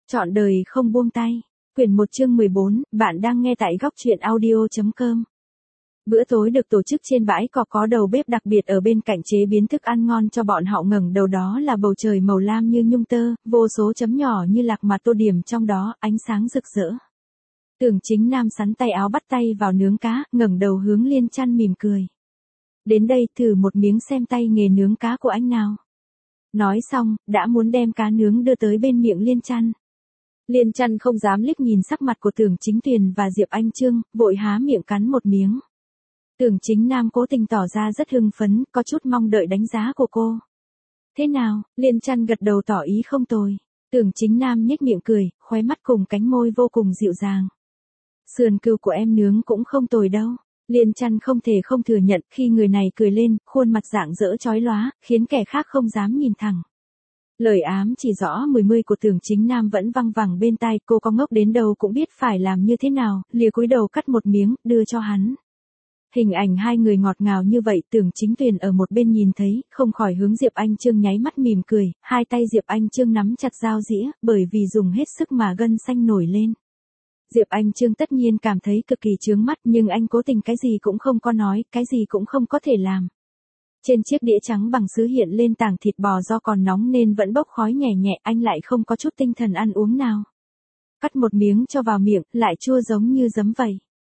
Trọn đời không buông tay. Quyển 1 chương 14, bạn đang nghe tại góc truyện audio.com. Bữa tối được tổ chức trên bãi cỏ có đầu bếp đặc biệt ở bên cạnh chế biến thức ăn ngon cho bọn họ. Ngẩng đầu đó là bầu trời màu lam như nhung tơ, vô số chấm nhỏ như lạc mà tô điểm trong đó, ánh sáng rực rỡ. Tưởng Chính Nam sắn tay áo bắt tay vào nướng cá, ngẩng đầu hướng Liên Chăn mỉm cười. Đến đây thử một miếng xem tay nghề nướng cá của anh nào. Nói xong, đã muốn đem cá nướng đưa tới bên miệng Liên Chăn. Liên Chăn không dám liếc nhìn sắc mặt của Tưởng Chính Tuyền và Diệp Anh Chương, vội há miệng cắn một miếng. Tưởng Chính Nam cố tình tỏ ra rất hưng phấn, có chút mong đợi đánh giá của cô. Thế nào? Liên Chăn gật đầu tỏ ý không tồi. Tưởng Chính Nam nhếch miệng cười, khóe mắt cùng cánh môi vô cùng dịu dàng. Sườn cừu của em nướng cũng không tồi đâu. Liên Chăn không thể không thừa nhận, khi người này cười lên, khuôn mặt rạng rỡ chói lóa, khiến kẻ khác không dám nhìn thẳng. Lời ám chỉ rõ mười của Tưởng Chính Nam vẫn văng vẳng bên tai, cô có ngốc đến đâu cũng biết phải làm như thế nào, lìa cúi đầu cắt một miếng, đưa cho hắn. Hình ảnh hai người ngọt ngào như vậy, Tưởng Chính Tuyền ở một bên nhìn thấy, không khỏi hướng Diệp Anh Chương nháy mắt mỉm cười, hai tay Diệp Anh Chương nắm chặt dao dĩa, bởi vì dùng hết sức mà gân xanh nổi lên. Diệp Anh Chương tất nhiên cảm thấy cực kỳ chướng mắt, nhưng anh cố tình cái gì cũng không có nói, cái gì cũng không có thể làm. Trên chiếc đĩa trắng bằng sứ hiện lên tảng thịt bò do còn nóng nên vẫn bốc khói nhẹ nhẹ, anh lại không có chút tinh thần ăn uống nào. Cắt một miếng cho vào miệng, lại chua giống như giấm vậy.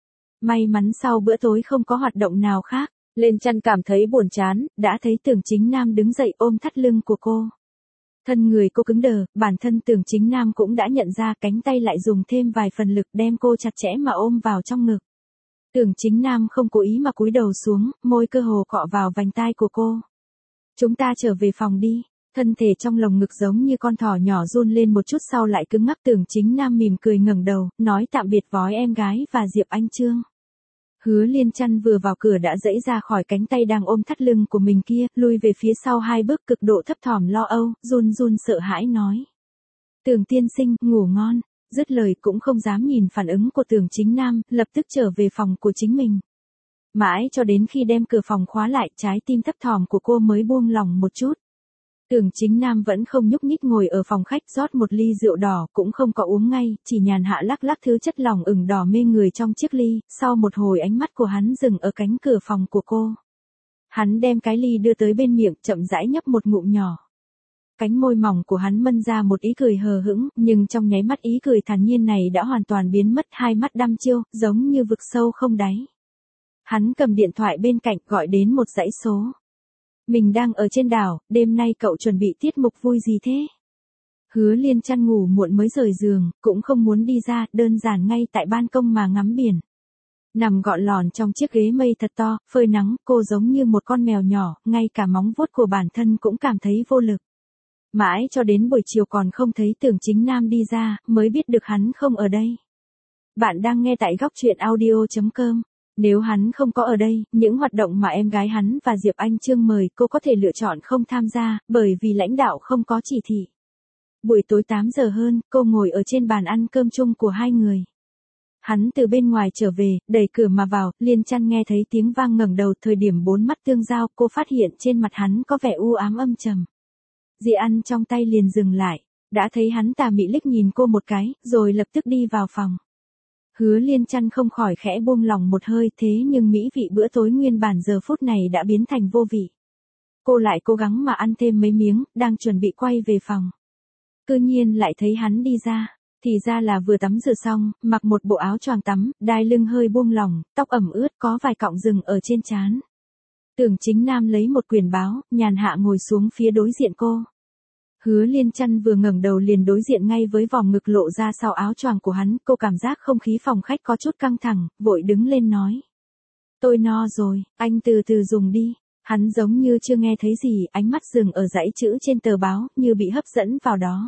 May mắn sau bữa tối không có hoạt động nào khác, Liên Chăn cảm thấy buồn chán, đã thấy Tưởng Chính Nam đứng dậy ôm thắt lưng của cô. Thân người cô cứng đờ, bản thân Tưởng Chính Nam cũng đã nhận ra, cánh tay lại dùng thêm vài phần lực đem cô chặt chẽ mà ôm vào trong ngực. Tưởng Chính Nam không cố ý mà cúi đầu xuống, môi cơ hồ cọ vào vành tai của cô. Chúng ta trở về phòng đi. Thân thể trong lồng ngực giống như con thỏ nhỏ run lên một chút sau lại cứng ngắc. Tưởng Chính Nam mỉm cười ngẩng đầu, nói tạm biệt với em gái và Diệp Anh Chương. Hứa Liên Chăn vừa vào cửa đã giãy ra khỏi cánh tay đang ôm thắt lưng của mình kia, lui về phía sau hai bước, cực độ thấp thỏm lo âu, run run sợ hãi nói. Tưởng tiên sinh, ngủ ngon. Dứt lời cũng không dám nhìn phản ứng của Tưởng Chính Nam, lập tức trở về phòng của chính mình. Mãi cho đến khi đem cửa phòng khóa lại, trái tim thấp thỏm của cô mới buông lòng một chút. Tưởng Chính Nam vẫn không nhúc nhích ngồi ở phòng khách, rót một ly rượu đỏ, cũng không có uống ngay, chỉ nhàn hạ lắc lắc thứ chất lỏng ửng đỏ mê người trong chiếc ly. Sau một hồi ánh mắt của hắn dừng ở cánh cửa phòng của cô. Hắn đem cái ly đưa tới bên miệng, chậm rãi nhấp một ngụm nhỏ. Cánh môi mỏng của hắn mân ra một ý cười hờ hững, nhưng trong nháy mắt ý cười thản nhiên này đã hoàn toàn biến mất, hai mắt đăm chiêu, giống như vực sâu không đáy. Hắn cầm điện thoại bên cạnh gọi đến một dãy số. Mình đang ở trên đảo, đêm nay cậu chuẩn bị tiết mục vui gì thế? Hứa Liên Chăn ngủ muộn mới rời giường, cũng không muốn đi ra, đơn giản ngay tại ban công mà ngắm biển. Nằm gọn lòn trong chiếc ghế mây thật to, phơi nắng, cô giống như một con mèo nhỏ, ngay cả móng vuốt của bản thân cũng cảm thấy vô lực. Mãi cho đến buổi chiều còn không thấy Tưởng Chính Nam đi ra, mới biết được hắn không ở đây. Bạn đang nghe tại góc truyện audio.com. Nếu hắn không có ở đây, những hoạt động mà em gái hắn và Diệp Anh Chương mời cô có thể lựa chọn không tham gia, bởi vì lãnh đạo không có chỉ thị. Buổi tối 8 giờ hơn, cô ngồi ở trên bàn ăn cơm chung của hai người. Hắn từ bên ngoài trở về, đẩy cửa mà vào, Liên Chăn nghe thấy tiếng vang ngẩng đầu, thời điểm bốn mắt tương giao, cô phát hiện trên mặt hắn có vẻ u ám âm trầm. Dĩa ăn trong tay liền dừng lại, đã thấy hắn tà mị liếc nhìn cô một cái, rồi lập tức đi vào phòng. Hứa Liên Chăn không khỏi khẽ buông lòng một hơi, thế nhưng mỹ vị bữa tối nguyên bản giờ phút này đã biến thành vô vị. Cô lại cố gắng mà ăn thêm mấy miếng, đang chuẩn bị quay về phòng. Cư nhiên lại thấy hắn đi ra, thì ra là vừa tắm rửa xong, mặc một bộ áo choàng tắm, đai lưng hơi buông lỏng, tóc ẩm ướt, có vài cọng rừng ở trên trán. Tưởng Chính Nam lấy một quyển báo, nhàn hạ ngồi xuống phía đối diện cô. Hứa Liên Chăn vừa ngẩng đầu liền đối diện ngay với vòng ngực lộ ra sau áo choàng của hắn, cô cảm giác không khí phòng khách có chút căng thẳng, vội đứng lên nói. Tôi no rồi, anh từ từ dùng đi. Hắn giống như chưa nghe thấy gì, ánh mắt dừng ở dãy chữ trên tờ báo, như bị hấp dẫn vào đó.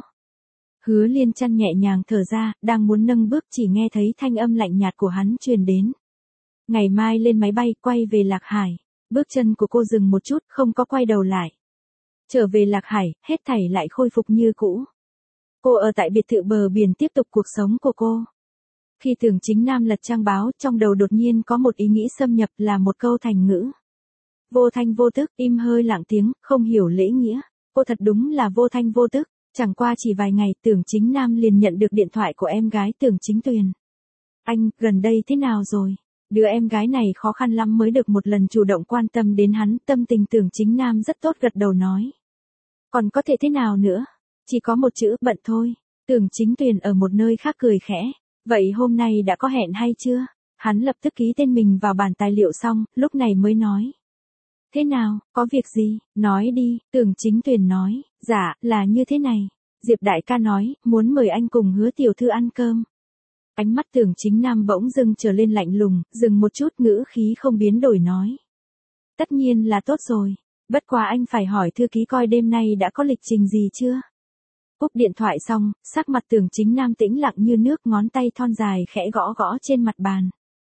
Hứa Liên Chăn nhẹ nhàng thở ra, đang muốn nâng bước chỉ nghe thấy thanh âm lạnh nhạt của hắn truyền đến. Ngày mai lên máy bay, quay về Lạc Hải. Bước chân của cô dừng một chút, không có quay đầu lại. Trở về Lạc Hải, hết thảy lại khôi phục như cũ. Cô ở tại biệt thự bờ biển tiếp tục cuộc sống của cô. Khi Tưởng Chính Nam lật trang báo, trong đầu đột nhiên có một ý nghĩ xâm nhập, là một câu thành ngữ. Vô thanh vô tức, im hơi lặng tiếng, không hiểu lễ nghĩa. Cô thật đúng là vô thanh vô tức. Chẳng qua chỉ vài ngày Tưởng Chính Nam liền nhận được điện thoại của em gái Tưởng Chính Tuyền. Anh, gần đây thế nào rồi? Đứa em gái này khó khăn lắm mới được một lần chủ động quan tâm đến hắn, tâm tình Tưởng Chính Nam rất tốt gật đầu nói. Còn có thể thế nào nữa? Chỉ có một chữ, bận thôi. Tưởng Chính Tuyền ở một nơi khác cười khẽ. Vậy hôm nay đã có hẹn hay chưa? Hắn lập tức ký tên mình vào bản tài liệu xong, lúc này mới nói. Thế nào, có việc gì, nói đi, Tưởng Chính Tuyền nói, dạ, là như thế này. Diệp đại ca nói, muốn mời anh cùng Hứa tiểu thư ăn cơm. Ánh mắt Tưởng Chính Nam bỗng dưng trở lên lạnh lùng, dừng một chút ngữ khí không biến đổi nói. Tất nhiên là tốt rồi, bất quá anh phải hỏi thư ký coi đêm nay đã có lịch trình gì chưa? Cúp điện thoại xong, sắc mặt Tưởng Chính Nam tĩnh lặng như nước, ngón tay thon dài khẽ gõ gõ trên mặt bàn.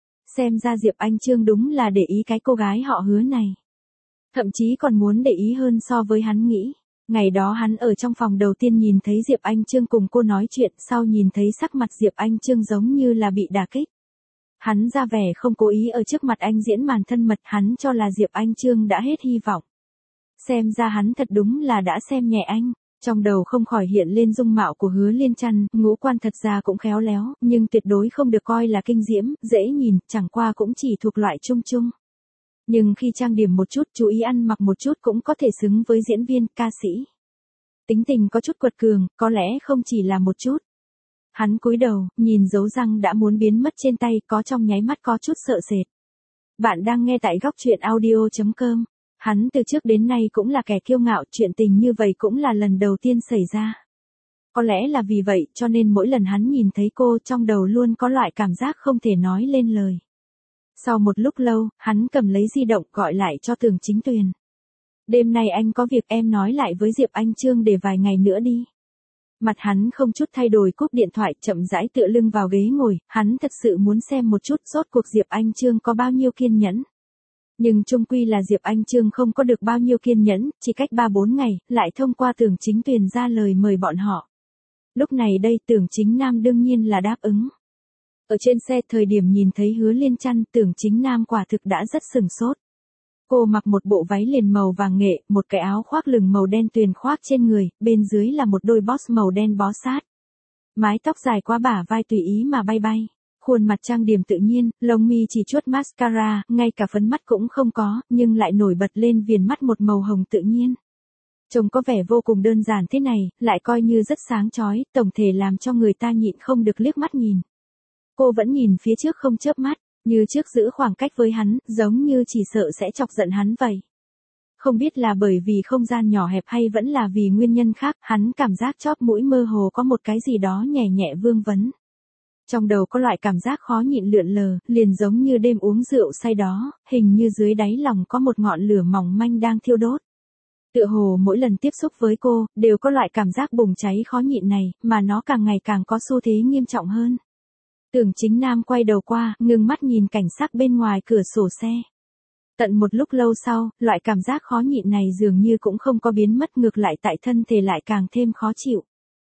Xem ra Diệp Anh Chương đúng là để ý cái cô gái họ Hứa này. Thậm chí còn muốn để ý hơn so với hắn nghĩ. Ngày đó hắn ở trong phòng đầu tiên nhìn thấy Diệp Anh Chương cùng cô nói chuyện, sau nhìn thấy sắc mặt Diệp Anh Chương giống như là bị đả kích. Hắn ra vẻ không cố ý ở trước mặt anh diễn màn thân mật, hắn cho là Diệp Anh Chương đã hết hy vọng. Xem ra hắn thật đúng là đã xem nhẹ anh. Trong đầu không khỏi hiện lên dung mạo của Hứa Liên Trăn, ngũ quan thật ra cũng khéo léo, nhưng tuyệt đối không được coi là kinh diễm, dễ nhìn, chẳng qua cũng chỉ thuộc loại trung trung. Nhưng khi trang điểm một chút, chú ý ăn mặc một chút cũng có thể xứng với diễn viên, ca sĩ. Tính tình có chút quật cường, có lẽ không chỉ là một chút. Hắn cúi đầu, nhìn dấu răng đã muốn biến mất trên tay, có trong nháy mắt có chút sợ sệt. Bạn đang nghe tại góc truyện audio.com. Hắn từ trước đến nay cũng là kẻ kiêu ngạo, chuyện tình như vậy cũng là lần đầu tiên xảy ra. Có lẽ là vì vậy cho nên mỗi lần hắn nhìn thấy cô trong đầu luôn có loại cảm giác không thể nói lên lời. Sau một lúc lâu, hắn cầm lấy di động gọi lại cho Tưởng Chính Tuyền. Đêm nay anh có việc, em nói lại với Diệp Anh Chương để vài ngày nữa đi. Mặt hắn không chút thay đổi cúp điện thoại, chậm rãi tựa lưng vào ghế ngồi, hắn thật sự muốn xem một chút rốt cuộc Diệp Anh Chương có bao nhiêu kiên nhẫn. Nhưng chung quy là Diệp Anh Chương không có được bao nhiêu kiên nhẫn, chỉ cách 3-4 ngày, lại thông qua Tưởng Chính Tuyền ra lời mời bọn họ. Lúc này đây Tưởng Chính Nam đương nhiên là đáp ứng. Ở trên xe thời điểm nhìn thấy Hứa Liên Trăn, Tưởng Chính Nam quả thực đã rất sừng sốt. Cô mặc một bộ váy liền màu vàng nghệ, một cái áo khoác lửng màu đen tuyền khoác trên người, bên dưới là một đôi boss màu đen bó sát. Mái tóc dài qua bả vai tùy ý mà bay bay. Khuôn mặt trang điểm tự nhiên, lông mi chỉ chuốt mascara, ngay cả phấn mắt cũng không có, nhưng lại nổi bật lên viền mắt một màu hồng tự nhiên. Trông có vẻ vô cùng đơn giản thế này, lại coi như rất sáng chói, tổng thể làm cho người ta nhịn không được liếc mắt nhìn. Cô vẫn nhìn phía trước không chớp mắt, như trước giữ khoảng cách với hắn, giống như chỉ sợ sẽ chọc giận hắn vậy. Không biết là bởi vì không gian nhỏ hẹp hay vẫn là vì nguyên nhân khác, hắn cảm giác chóp mũi mơ hồ có một cái gì đó nhẹ nhẹ vương vấn. Trong đầu có loại cảm giác khó nhịn lượn lờ, liền giống như đêm uống rượu say đó, hình như dưới đáy lòng có một ngọn lửa mỏng manh đang thiêu đốt. Tựa hồ mỗi lần tiếp xúc với cô, đều có loại cảm giác bùng cháy khó nhịn này, mà nó càng ngày càng có xu thế nghiêm trọng hơn. Tưởng Chính Nam quay đầu qua, ngưng mắt nhìn cảnh sắc bên ngoài cửa sổ xe. Tận một lúc lâu sau, loại cảm giác khó nhịn này dường như cũng không có biến mất, ngược lại tại thân thể lại càng thêm khó chịu.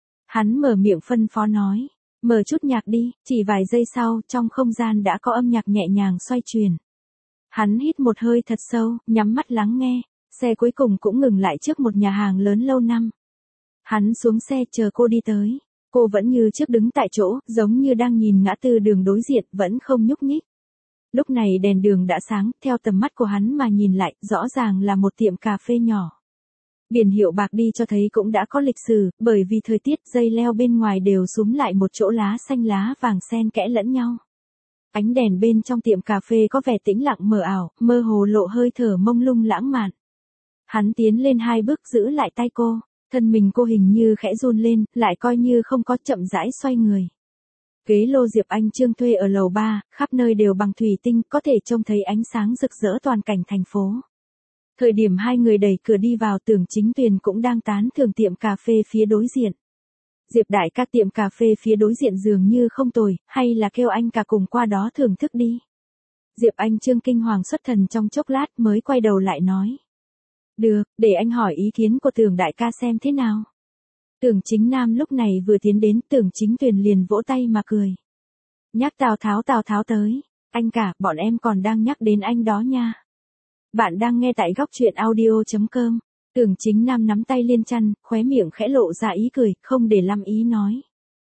Hắn mở miệng phân phó nói, mở chút nhạc đi, chỉ vài giây sau, trong không gian đã có âm nhạc nhẹ nhàng xoay truyền. Hắn hít một hơi thật sâu, nhắm mắt lắng nghe, xe cuối cùng cũng ngừng lại trước một nhà hàng lớn lâu năm. Hắn xuống xe chờ cô đi tới. Cô vẫn như trước đứng tại chỗ, giống như đang nhìn ngã tư đường đối diện, vẫn không nhúc nhích. Lúc này đèn đường đã sáng, theo tầm mắt của hắn mà nhìn lại, rõ ràng là một tiệm cà phê nhỏ. Biển hiệu bạc đi cho thấy cũng đã có lịch sử, bởi vì thời tiết dây leo bên ngoài đều xúm lại một chỗ lá xanh lá vàng xen kẽ lẫn nhau. Ánh đèn bên trong tiệm cà phê có vẻ tĩnh lặng mờ ảo, mơ hồ lộ hơi thở mông lung lãng mạn. Hắn tiến lên 2 bước giữ lại tay cô. Thân mình cô hình như khẽ run lên, lại coi như không có, chậm rãi xoay người. Ghế lô Diệp Anh Chương thuê ở lầu 3, khắp nơi đều bằng thủy tinh, có thể trông thấy ánh sáng rực rỡ toàn cảnh thành phố. Thời điểm hai người đẩy cửa đi vào, Tưởng Chính Tuyền cũng đang tán thưởng tiệm cà phê phía đối diện. Diệp đại ca, tiệm cà phê phía đối diện dường như không tồi, hay là kêu anh cả cùng qua đó thưởng thức đi. Diệp Anh Chương kinh hoàng xuất thần trong chốc lát mới quay đầu lại nói. Được, để anh hỏi ý kiến của Tưởng đại ca xem thế nào. Tưởng Chính Nam lúc này vừa tiến đến, Tưởng Chính Tuyền liền vỗ tay mà cười. Nhắc Tào Tháo tới. Anh cả, bọn em còn đang nhắc đến anh đó nha. Bạn đang nghe tại góc truyện audio.com. Tưởng Chính Nam nắm tay Liên Chân, khóe miệng khẽ lộ ra ý cười, không để Lâm Ý nói.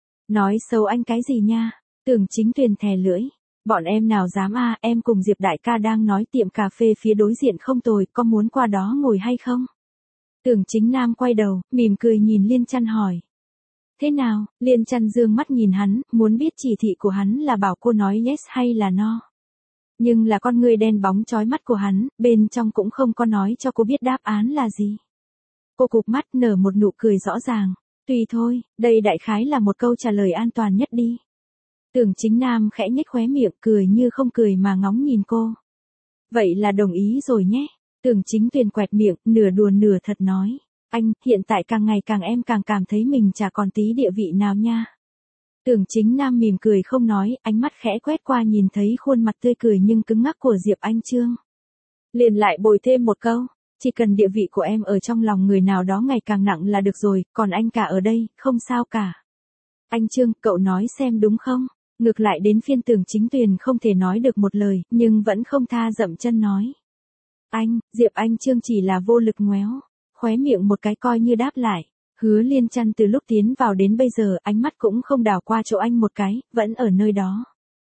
Nói xấu anh cái gì nha? Tưởng Chính Tuyền thè lưỡi. Bọn em nào dám à, em cùng Diệp đại ca đang nói tiệm cà phê phía đối diện không tồi, có muốn qua đó ngồi hay không? Tưởng Chính Nam quay đầu, mỉm cười nhìn Liên Chân hỏi. Thế nào? Liên Chân dương mắt nhìn hắn, muốn biết chỉ thị của hắn là bảo cô nói yes hay là no. Nhưng là con người đen bóng chói mắt của hắn, bên trong cũng không có nói cho cô biết đáp án là gì. Cô cụp mắt nở một nụ cười rõ ràng. Tùy thôi, đây đại khái là một câu trả lời an toàn nhất đi. Tưởng Chính Nam khẽ nhếch khóe miệng, cười như không cười mà ngóng nhìn cô. Vậy là đồng ý rồi nhé. Tưởng Chính Tuyền quẹt miệng, nửa đùa nửa thật nói. Anh, hiện tại càng ngày càng em càng cảm thấy mình chả còn tí địa vị nào nha. Tưởng Chính Nam mỉm cười không nói, ánh mắt khẽ quét qua nhìn thấy khuôn mặt tươi cười nhưng cứng ngắc của Diệp Anh Chương. Liền lại bồi thêm một câu, chỉ cần địa vị của em ở trong lòng người nào đó ngày càng nặng là được rồi, còn anh cả ở đây, không sao cả. Anh Chương, cậu nói xem đúng không? Ngược lại đến phiên Tưởng Chính Tuyền không thể nói được một lời, nhưng vẫn không tha dậm chân nói. Anh, Diệp Anh Chương chỉ là vô lực ngoéo, khóe miệng một cái coi như đáp lại. Hứa Liên Chân từ lúc tiến vào đến bây giờ ánh mắt cũng không đảo qua chỗ anh một cái, vẫn ở nơi đó.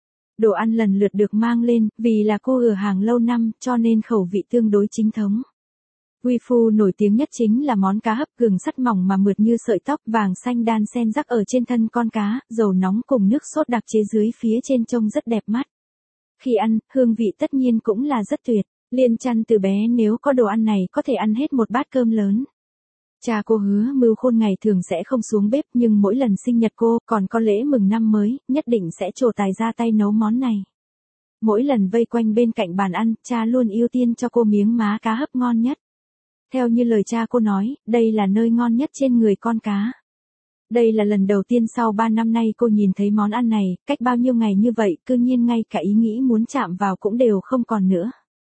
Đồ ăn lần lượt được mang lên, vì là cô ở hàng lâu năm cho nên khẩu vị tương đối chính thống. Quy Phu nổi tiếng nhất chính là món cá hấp gừng sắt mỏng mà mượt như sợi tóc vàng xanh đan xen rắc ở trên thân con cá, dầu nóng cùng nước sốt đặc chế dưới phía trên trông rất đẹp mắt. Khi ăn, hương vị tất nhiên cũng là rất tuyệt. Liên Chân từ bé nếu có đồ ăn này có thể ăn hết một bát cơm lớn. Cha cô hứa Mưu Khôn ngày thường sẽ không xuống bếp nhưng mỗi lần sinh nhật cô còn có lễ mừng năm mới, nhất định sẽ trổ tài ra tay nấu món này. Mỗi lần vây quanh bên cạnh bàn ăn, cha luôn ưu tiên cho cô miếng má cá hấp ngon nhất. Theo như lời cha cô nói, đây là nơi ngon nhất trên người con cá. Đây là lần đầu tiên sau 3 năm nay cô nhìn thấy món ăn này, cách bao nhiêu ngày như vậy, cư nhiên ngay cả ý nghĩ muốn chạm vào cũng đều không còn nữa.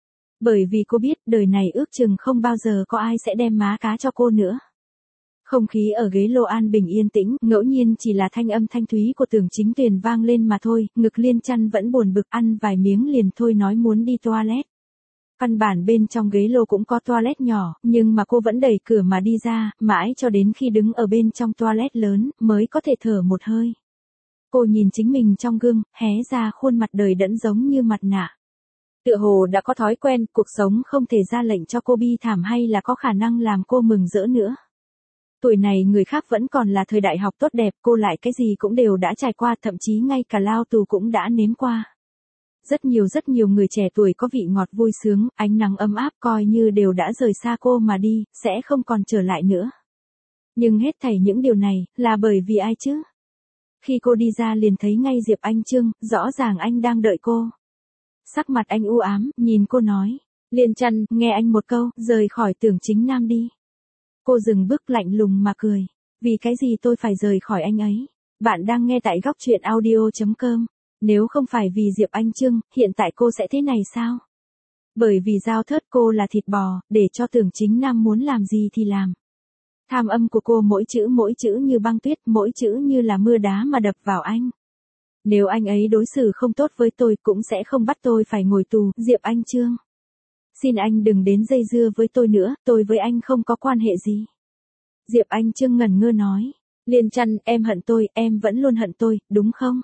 Bởi vì cô biết đời này ước chừng không bao giờ có ai sẽ đem má cá cho cô nữa. Không khí ở ghế lô an bình yên tĩnh, ngẫu nhiên chỉ là thanh âm thanh thúy của Tưởng Chính Tuyền vang lên mà thôi, ngực Liên Chân vẫn buồn bực ăn vài miếng liền thôi nói muốn đi toilet. Căn bản bên trong ghế lô cũng có toilet nhỏ, nhưng mà cô vẫn đẩy cửa mà đi ra, mãi cho đến khi đứng ở bên trong toilet lớn, mới có thể thở một hơi. Cô nhìn chính mình trong gương, hé ra khuôn mặt đời đẫn giống như mặt nạ. Tựa hồ đã có thói quen, cuộc sống không thể ra lệnh cho cô bi thảm hay là có khả năng làm cô mừng rỡ nữa. Tuổi này người khác vẫn còn là thời đại học tốt đẹp, cô lại cái gì cũng đều đã trải qua, thậm chí ngay cả lao tù cũng đã nếm qua. Rất nhiều người trẻ tuổi có vị ngọt vui sướng, ánh nắng ấm áp coi như đều đã rời xa cô mà đi, sẽ không còn trở lại nữa. Nhưng hết thảy những điều này, là bởi vì ai chứ? Khi cô đi ra liền thấy ngay Diệp Anh Chương, rõ ràng anh đang đợi cô. Sắc mặt anh u ám, nhìn cô nói. Liên Chân, nghe anh một câu, rời khỏi Tưởng Chính Nam đi. Cô dừng bước lạnh lùng mà cười. Vì cái gì tôi phải rời khỏi anh ấy? Bạn đang nghe tại góc truyện audio.com. Nếu không phải vì Diệp Anh Chương, hiện tại cô sẽ thế này sao? Bởi vì giao thớt cô là thịt bò, để cho Tưởng Chính Nam muốn làm gì thì làm. Tham âm của cô mỗi chữ như băng tuyết, mỗi chữ như là mưa đá mà đập vào anh. Nếu anh ấy đối xử không tốt với tôi cũng sẽ không bắt tôi phải ngồi tù, Diệp Anh Chương. Xin anh đừng đến dây dưa với tôi nữa, tôi với anh không có quan hệ gì. Diệp Anh Chương ngẩn ngơ nói. Liên Chân, em hận tôi, em vẫn luôn hận tôi, đúng không?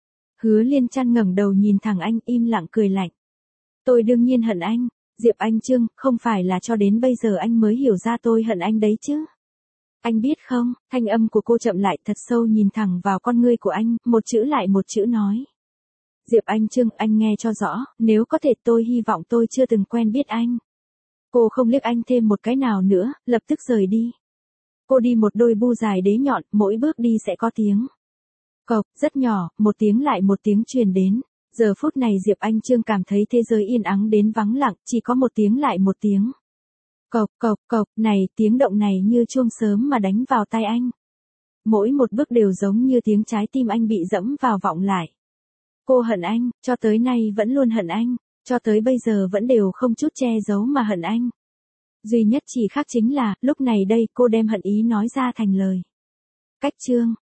Hứa Liên Chân ngẩng đầu nhìn thẳng anh im lặng cười lạnh. Tôi đương nhiên hận anh, Diệp Anh Chương, không phải là cho đến bây giờ anh mới hiểu ra tôi hận anh đấy chứ. Anh biết không, thanh âm của cô chậm lại thật sâu nhìn thẳng vào con ngươi của anh, một chữ lại một chữ nói. Diệp Anh Chương, anh nghe cho rõ, nếu có thể tôi hy vọng tôi chưa từng quen biết anh. Cô không liếc anh thêm một cái nào nữa, lập tức rời đi. Cô đi một đôi bu dài đế nhọn, mỗi bước đi sẽ có tiếng. Cộc, rất nhỏ, một tiếng lại một tiếng truyền đến. Giờ phút này Diệp Anh Chương cảm thấy thế giới yên ắng đến vắng lặng, chỉ có một tiếng lại một tiếng. Cộc, cộc, cộc, này, tiếng động này như chuông sớm mà đánh vào tai anh. Mỗi một bước đều giống như tiếng trái tim anh bị dẫm vào vọng lại. Cô hận anh, cho tới nay vẫn luôn hận anh, cho tới bây giờ vẫn đều không chút che giấu mà hận anh. Duy nhất chỉ khác chính là, lúc này đây cô đem hận ý nói ra thành lời. Cách chương.